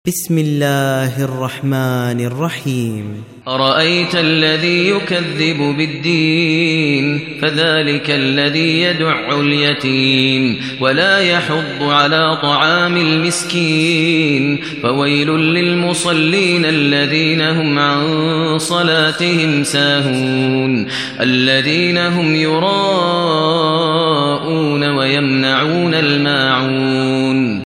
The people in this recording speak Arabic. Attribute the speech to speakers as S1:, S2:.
S1: بسم الله الرحمن الرحيم.
S2: أرأيت الذي يكذب بالدين فذلك الذي يدع اليتيم ولا يحض على طعام المسكين فويل للمصلين الذين هم عن صلاتهم ساهون الذين هم يراءون ويمنعون الماعون